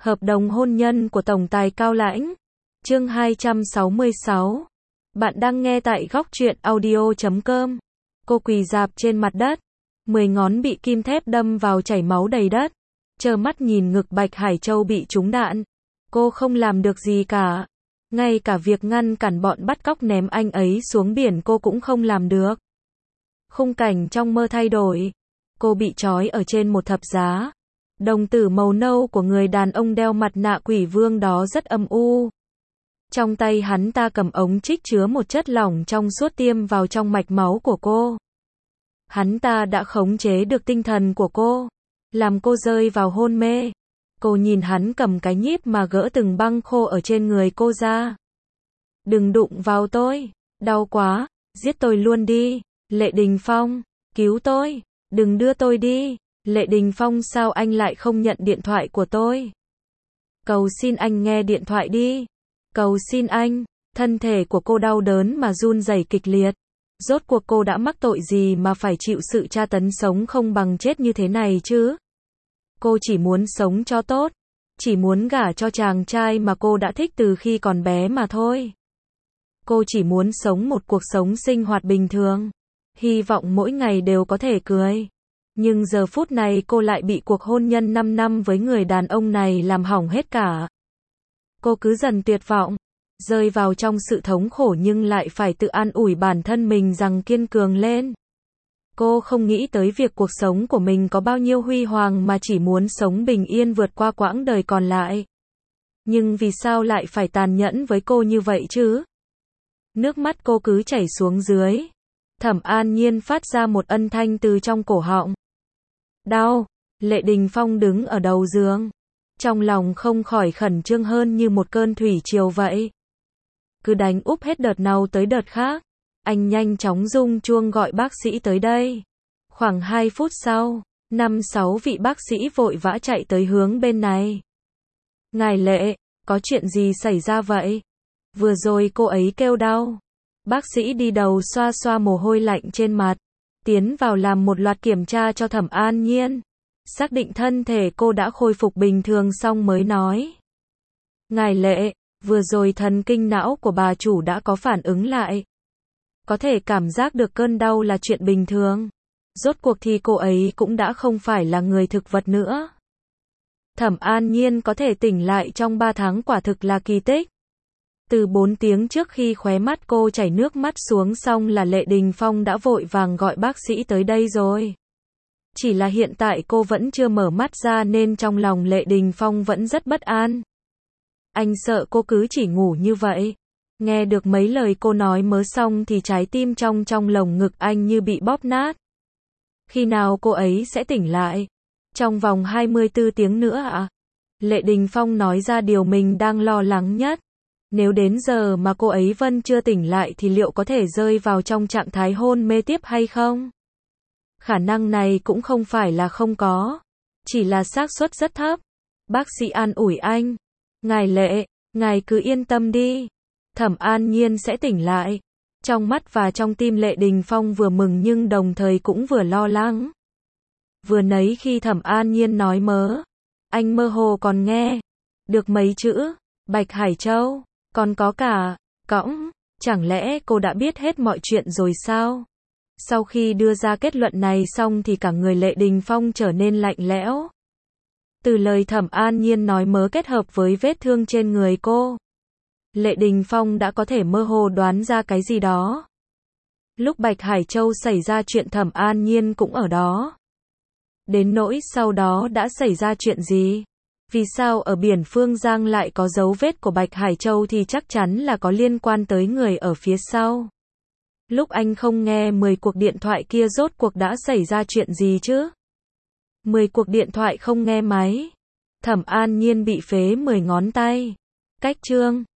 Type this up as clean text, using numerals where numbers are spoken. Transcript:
Hợp đồng hôn nhân của Tổng tài Cao Lãnh. Chương 266. Bạn đang nghe tại góc truyện audio.com. Cô quỳ rạp trên mặt đất, 10 ngón bị kim thép đâm vào chảy máu đầy đất, trơ mắt nhìn ngực Bạch Hải Châu bị trúng đạn. Cô không làm được gì cả. Ngay cả việc ngăn cản bọn bắt cóc ném anh ấy xuống biển cô cũng không làm được. Khung cảnh trong mơ thay đổi. Cô bị trói ở trên một thập giá. Đồng tử màu nâu của người đàn ông đeo mặt nạ quỷ vương đó rất âm u. Trong tay hắn ta cầm ống trích chứa một chất lỏng trong suốt tiêm vào trong mạch máu của cô. Hắn ta đã khống chế được tinh thần của cô, làm cô rơi vào hôn mê. Cô nhìn hắn cầm cái nhíp mà gỡ từng băng khô ở trên người cô ra. Đừng đụng vào tôi, đau quá, giết tôi luôn đi. Lệ Đình Phong, cứu tôi, đừng đưa tôi đi. Lệ Đình Phong, sao anh lại không nhận điện thoại của tôi? Cầu xin anh nghe điện thoại đi. Cầu xin anh. Thân thể của cô đau đớn mà run rẩy kịch liệt. Rốt cuộc cô đã mắc tội gì mà phải chịu sự tra tấn sống không bằng chết như thế này chứ? Cô chỉ muốn sống cho tốt, chỉ muốn gả cho chàng trai mà cô đã thích từ khi còn bé mà thôi. Cô chỉ muốn sống một cuộc sống sinh hoạt bình thường, hy vọng mỗi ngày đều có thể cười. Nhưng giờ phút này cô lại bị cuộc hôn nhân 5 năm với người đàn ông này làm hỏng hết cả. Cô cứ dần tuyệt vọng, rơi vào trong sự thống khổ nhưng lại phải tự an ủi bản thân mình rằng kiên cường lên. Cô không nghĩ tới việc cuộc sống của mình có bao nhiêu huy hoàng mà chỉ muốn sống bình yên vượt qua quãng đời còn lại. Nhưng vì sao lại phải tàn nhẫn với cô như vậy chứ? Nước mắt cô cứ chảy xuống dưới. Thẩm An Nhiên phát ra một âm thanh từ trong cổ họng. Đau. Lệ Đình Phong đứng ở đầu giường, trong lòng không khỏi khẩn trương hơn như một cơn thủy triều vậy. Cứ đánh úp hết đợt nào tới đợt khác. Anh nhanh chóng rung chuông gọi bác sĩ tới đây. Khoảng 2 phút sau, 5-6 vị bác sĩ vội vã chạy tới hướng bên này. Ngài Lệ, có chuyện gì xảy ra vậy? Vừa rồi cô ấy kêu đau. Bác sĩ đi đầu xoa xoa mồ hôi lạnh trên mặt, tiến vào làm một loạt kiểm tra cho Thẩm An Nhiên. Xác định thân thể cô đã khôi phục bình thường xong mới nói. Ngài Lệ, vừa rồi thần kinh não của bà chủ đã có phản ứng lại. Có thể cảm giác được cơn đau là chuyện bình thường. Rốt cuộc thì cô ấy cũng đã không phải là người thực vật nữa. Thẩm An Nhiên có thể tỉnh lại trong 3 tháng quả thực là kỳ tích. Từ 4 tiếng trước khi khóe mắt cô chảy nước mắt xuống xong là Lệ Đình Phong đã vội vàng gọi bác sĩ tới đây rồi. Chỉ là hiện tại cô vẫn chưa mở mắt ra nên trong lòng Lệ Đình Phong vẫn rất bất an. Anh sợ cô cứ chỉ ngủ như vậy. Nghe được mấy lời cô nói mới xong thì trái tim trong lồng ngực anh như bị bóp nát. Khi nào cô ấy sẽ tỉnh lại? Trong vòng 24 tiếng nữa ạ? Lệ Đình Phong nói ra điều mình đang lo lắng nhất. Nếu đến giờ mà cô ấy vẫn chưa tỉnh lại thì liệu có thể rơi vào trong trạng thái hôn mê tiếp hay không? Khả năng này cũng không phải là không có, chỉ là xác suất rất thấp. Bác sĩ an ủi anh. Ngài Lệ, ngài cứ yên tâm đi. Thẩm An Nhiên sẽ tỉnh lại. Trong mắt và trong tim Lệ Đình Phong vừa mừng nhưng đồng thời cũng vừa lo lắng. Vừa nãy khi Thẩm An Nhiên nói mớ, anh mơ hồ còn nghe được mấy chữ Bạch Hải Châu, còn có cả cõng. Chẳng lẽ cô đã biết hết mọi chuyện rồi sao? Sau khi đưa ra kết luận này xong thì cả người Lệ Đình Phong trở nên lạnh lẽo. Từ lời Thẩm An Nhiên nói mớ kết hợp với vết thương trên người cô, Lệ Đình Phong đã có thể mơ hồ đoán ra cái gì đó. Lúc Bạch Hải Châu xảy ra chuyện Thẩm An Nhiên cũng ở đó. Đến nỗi sau đó đã xảy ra chuyện gì? Vì sao ở biển Phương Giang lại có dấu vết của Bạch Hải Châu thì chắc chắn là có liên quan tới người ở phía sau. Lúc anh không nghe 10 cuộc điện thoại kia rốt cuộc đã xảy ra chuyện gì chứ? 10 cuộc điện thoại không nghe máy. Thẩm An Nhiên bị phế 10 ngón tay. Cách chương